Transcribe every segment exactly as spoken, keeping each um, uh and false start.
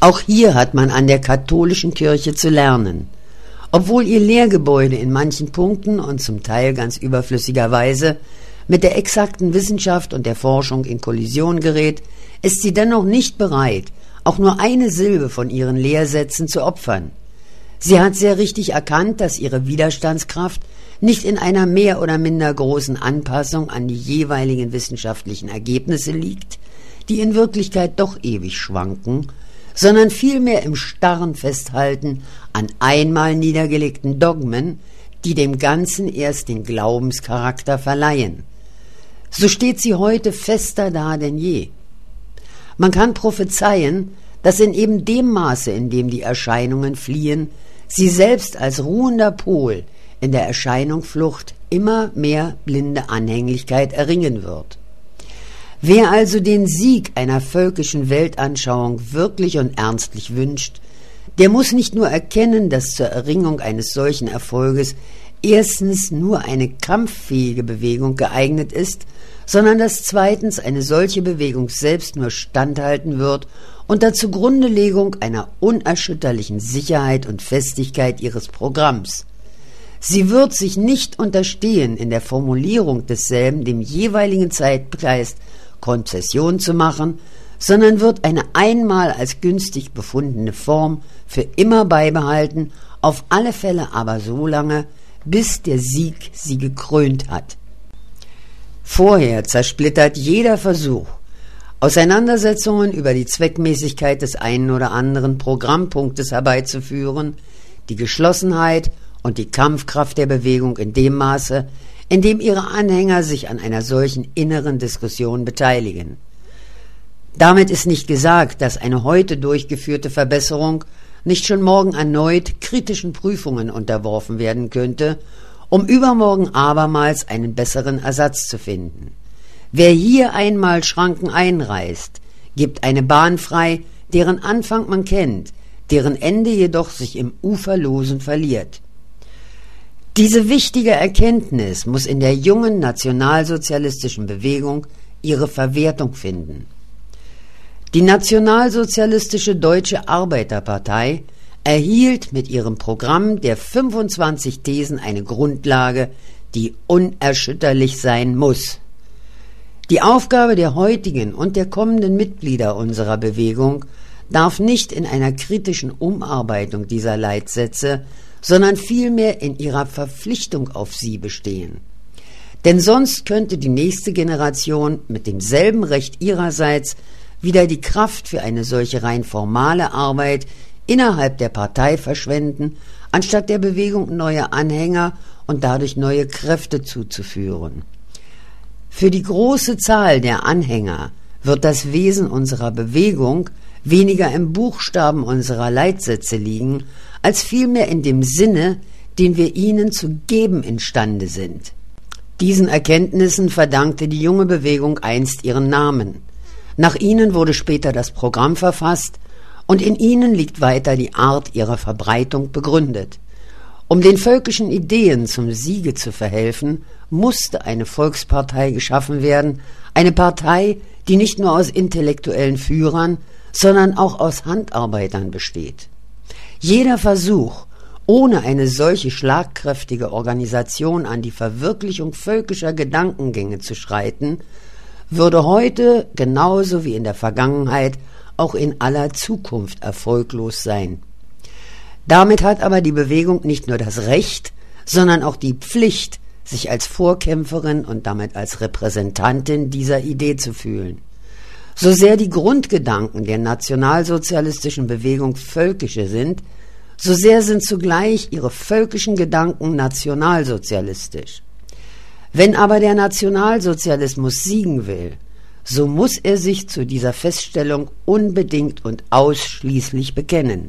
Auch hier hat man an der katholischen Kirche zu lernen. Obwohl ihr Lehrgebäude in manchen Punkten und zum Teil ganz überflüssigerweise mit der exakten Wissenschaft und der Forschung in Kollision gerät, ist sie dennoch nicht bereit, auch nur eine Silbe von ihren Lehrsätzen zu opfern. Sie hat sehr richtig erkannt, dass ihre Widerstandskraft nicht in einer mehr oder minder großen Anpassung an die jeweiligen wissenschaftlichen Ergebnisse liegt, die in Wirklichkeit doch ewig schwanken, sondern vielmehr im starren Festhalten an einmal niedergelegten Dogmen, die dem Ganzen erst den Glaubenscharakter verleihen. So steht sie heute fester da denn je. Man kann prophezeien, dass in eben dem Maße, in dem die Erscheinungen fliehen, sie selbst als ruhender Pol in der Erscheinungsflucht immer mehr blinde Anhänglichkeit erringen wird. Wer also den Sieg einer völkischen Weltanschauung wirklich und ernstlich wünscht, der muss nicht nur erkennen, dass zur Erringung eines solchen Erfolges erstens nur eine kampffähige Bewegung geeignet ist, sondern dass zweitens eine solche Bewegung selbst nur standhalten wird unter Zugrundelegung einer unerschütterlichen Sicherheit und Festigkeit ihres Programms. Sie wird sich nicht unterstehen, in der Formulierung desselben dem jeweiligen Zeitgeist Konzession zu machen, sondern wird eine einmal als günstig befundene Form für immer beibehalten, auf alle Fälle aber so lange, bis der Sieg sie gekrönt hat. Vorher zersplittert jeder Versuch, Auseinandersetzungen über die Zweckmäßigkeit des einen oder anderen Programmpunktes herbeizuführen, die Geschlossenheit und die Kampfkraft der Bewegung in dem Maße, in dem ihre Anhänger sich an einer solchen inneren Diskussion beteiligen. Damit ist nicht gesagt, dass eine heute durchgeführte Verbesserung nicht schon morgen erneut kritischen Prüfungen unterworfen werden könnte, um übermorgen abermals einen besseren Ersatz zu finden. Wer hier einmal Schranken einreißt, gibt eine Bahn frei, deren Anfang man kennt, deren Ende jedoch sich im Uferlosen verliert. Diese wichtige Erkenntnis muss in der jungen nationalsozialistischen Bewegung ihre Verwertung finden. Die nationalsozialistische Deutsche Arbeiterpartei erhielt mit ihrem Programm der fünfundzwanzig Thesen eine Grundlage, die unerschütterlich sein muss. Die Aufgabe der heutigen und der kommenden Mitglieder unserer Bewegung darf nicht in einer kritischen Umarbeitung dieser Leitsätze, sondern vielmehr in ihrer Verpflichtung auf sie bestehen. Denn sonst könnte die nächste Generation mit demselben Recht ihrerseits wieder die Kraft für eine solche rein formale Arbeit innerhalb der Partei verschwenden, anstatt der Bewegung neue Anhänger und dadurch neue Kräfte zuzuführen. Für die große Zahl der Anhänger wird das Wesen unserer Bewegung weniger im Buchstaben unserer Leitsätze liegen, als vielmehr in dem Sinne, den wir ihnen zu geben imstande sind. Diesen Erkenntnissen verdankte die junge Bewegung einst ihren Namen. Nach ihnen wurde später das Programm verfasst und in ihnen liegt weiter die Art ihrer Verbreitung begründet. Um den völkischen Ideen zum Siege zu verhelfen, musste eine Volkspartei geschaffen werden, eine Partei, die nicht nur aus intellektuellen Führern, sondern auch aus Handarbeitern besteht. Jeder Versuch, ohne eine solche schlagkräftige Organisation an die Verwirklichung völkischer Gedankengänge zu schreiten, würde heute genauso wie in der Vergangenheit auch in aller Zukunft erfolglos sein. Damit hat aber die Bewegung nicht nur das Recht, sondern auch die Pflicht, sich als Vorkämpferin und damit als Repräsentantin dieser Idee zu fühlen. So sehr die Grundgedanken der nationalsozialistischen Bewegung völkische sind, so sehr sind zugleich ihre völkischen Gedanken nationalsozialistisch. Wenn aber der Nationalsozialismus siegen will, so muss er sich zu dieser Feststellung unbedingt und ausschließlich bekennen.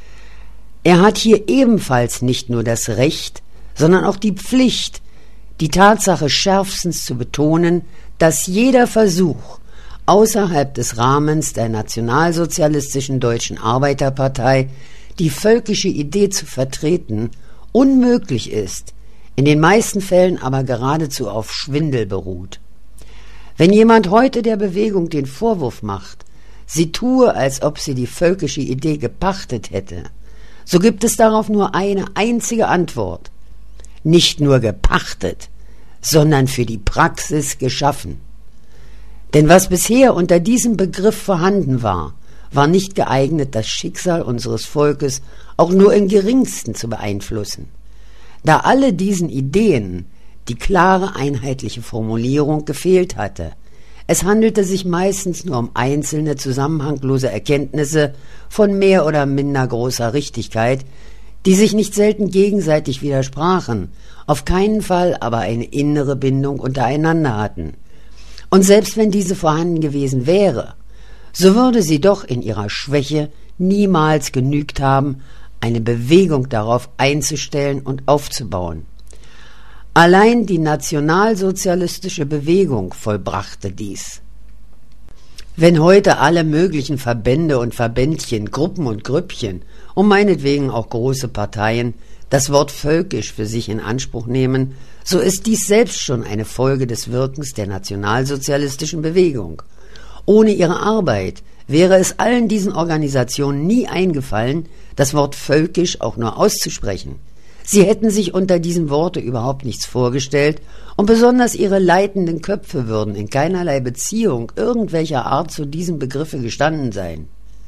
Er hat hier ebenfalls nicht nur das Recht, sondern auch die Pflicht, die Tatsache schärfstens zu betonen, dass jeder Versuch, außerhalb des Rahmens der nationalsozialistischen Deutschen Arbeiterpartei die völkische Idee zu vertreten, unmöglich ist, in den meisten Fällen aber geradezu auf Schwindel beruht. Wenn jemand heute der Bewegung den Vorwurf macht, sie tue, als ob sie die völkische Idee gepachtet hätte, so gibt es darauf nur eine einzige Antwort: Nicht nur gepachtet, sondern für die Praxis geschaffen. Denn was bisher unter diesem Begriff vorhanden war, war nicht geeignet, das Schicksal unseres Volkes auch nur im geringsten zu beeinflussen. Da alle diesen Ideen die klare einheitliche Formulierung gefehlt hatte. Es handelte sich meistens nur um einzelne zusammenhanglose Erkenntnisse von mehr oder minder großer Richtigkeit, die sich nicht selten gegenseitig widersprachen, auf keinen Fall aber eine innere Bindung untereinander hatten. Und selbst wenn diese vorhanden gewesen wäre, so würde sie doch in ihrer Schwäche niemals genügt haben, eine Bewegung darauf einzustellen und aufzubauen. Allein die nationalsozialistische Bewegung vollbrachte dies. Wenn heute alle möglichen Verbände und Verbändchen, Gruppen und Grüppchen und meinetwegen auch große Parteien das Wort völkisch für sich in Anspruch nehmen, so ist dies selbst schon eine Folge des Wirkens der nationalsozialistischen Bewegung. Ohne ihre Arbeit wäre es allen diesen Organisationen nie eingefallen, das Wort völkisch auch nur auszusprechen. Sie hätten sich unter diesem Worte überhaupt nichts vorgestellt, und besonders ihre leitenden Köpfe würden in keinerlei Beziehung irgendwelcher Art zu diesem Begriffe gestanden sein.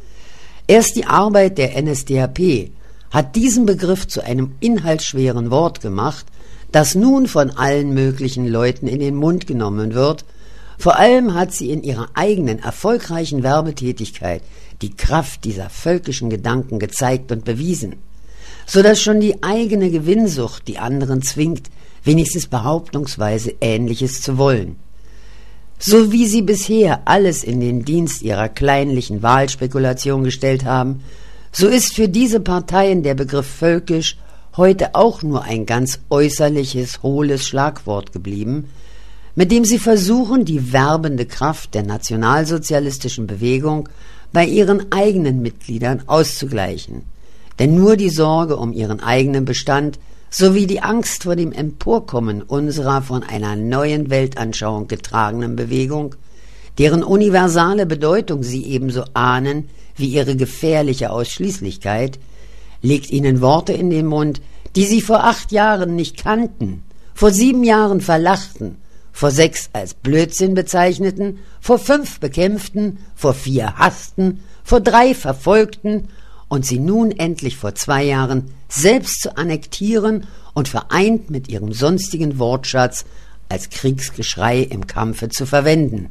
Erst die Arbeit der N S D A P hat diesen Begriff zu einem inhaltsschweren Wort gemacht, das nun von allen möglichen Leuten in den Mund genommen wird. Vor allem hat sie in ihrer eigenen erfolgreichen Werbetätigkeit die Kraft dieser völkischen Gedanken gezeigt und bewiesen, so dass schon die eigene Gewinnsucht die anderen zwingt, wenigstens behauptungsweise Ähnliches zu wollen. So wie sie bisher alles in den Dienst ihrer kleinlichen Wahlspekulation gestellt haben, so ist für diese Parteien der Begriff völkisch heute auch nur ein ganz äußerliches, hohles Schlagwort geblieben, mit dem sie versuchen, die werbende Kraft der nationalsozialistischen Bewegung bei ihren eigenen Mitgliedern auszugleichen. Denn nur die Sorge um ihren eigenen Bestand sowie die Angst vor dem Emporkommen unserer von einer neuen Weltanschauung getragenen Bewegung, deren universale Bedeutung sie ebenso ahnen wie ihre gefährliche Ausschließlichkeit, legt ihnen Worte in den Mund, die sie vor acht Jahren nicht kannten, vor sieben Jahren verlachten, vor sechs als Blödsinn bezeichneten, vor fünf bekämpften, vor vier hassten, vor drei verfolgten und sie nun endlich vor zwei Jahren selbst zu annektieren und vereint mit ihrem sonstigen Wortschatz als Kriegsgeschrei im Kampfe zu verwenden.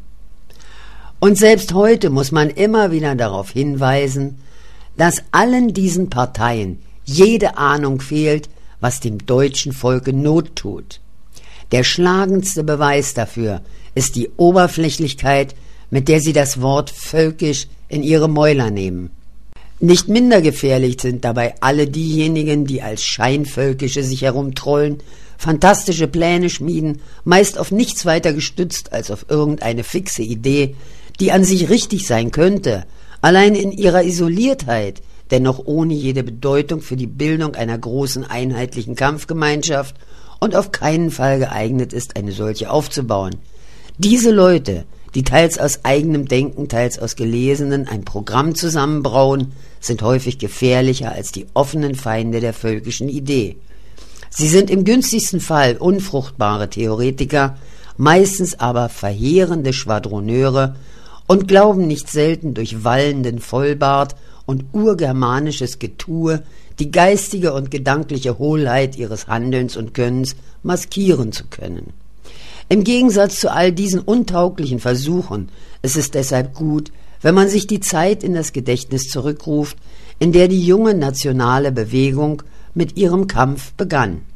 Und selbst heute muss man immer wieder darauf hinweisen, dass allen diesen Parteien jede Ahnung fehlt, was dem deutschen Volke Not tut. Der schlagendste Beweis dafür ist die Oberflächlichkeit, mit der sie das Wort völkisch in ihre Mäuler nehmen. Nicht minder gefährlich sind dabei alle diejenigen, die als Scheinvölkische sich herumtrollen, fantastische Pläne schmieden, meist auf nichts weiter gestützt als auf irgendeine fixe Idee, die an sich richtig sein könnte, allein in ihrer Isoliertheit, dennoch ohne jede Bedeutung für die Bildung einer großen einheitlichen Kampfgemeinschaft und auf keinen Fall geeignet ist, eine solche aufzubauen. Diese Leute, die teils aus eigenem Denken, teils aus Gelesenen ein Programm zusammenbrauen, sind häufig gefährlicher als die offenen Feinde der völkischen Idee. Sie sind im günstigsten Fall unfruchtbare Theoretiker, meistens aber verheerende Schwadroneure und glauben nicht selten durch wallenden Vollbart und urgermanisches Getue die geistige und gedankliche Hohlheit ihres Handelns und Könnens maskieren zu können. Im Gegensatz zu all diesen untauglichen Versuchen ist es deshalb gut, wenn man sich die Zeit in das Gedächtnis zurückruft, in der die junge nationale Bewegung mit ihrem Kampf begann.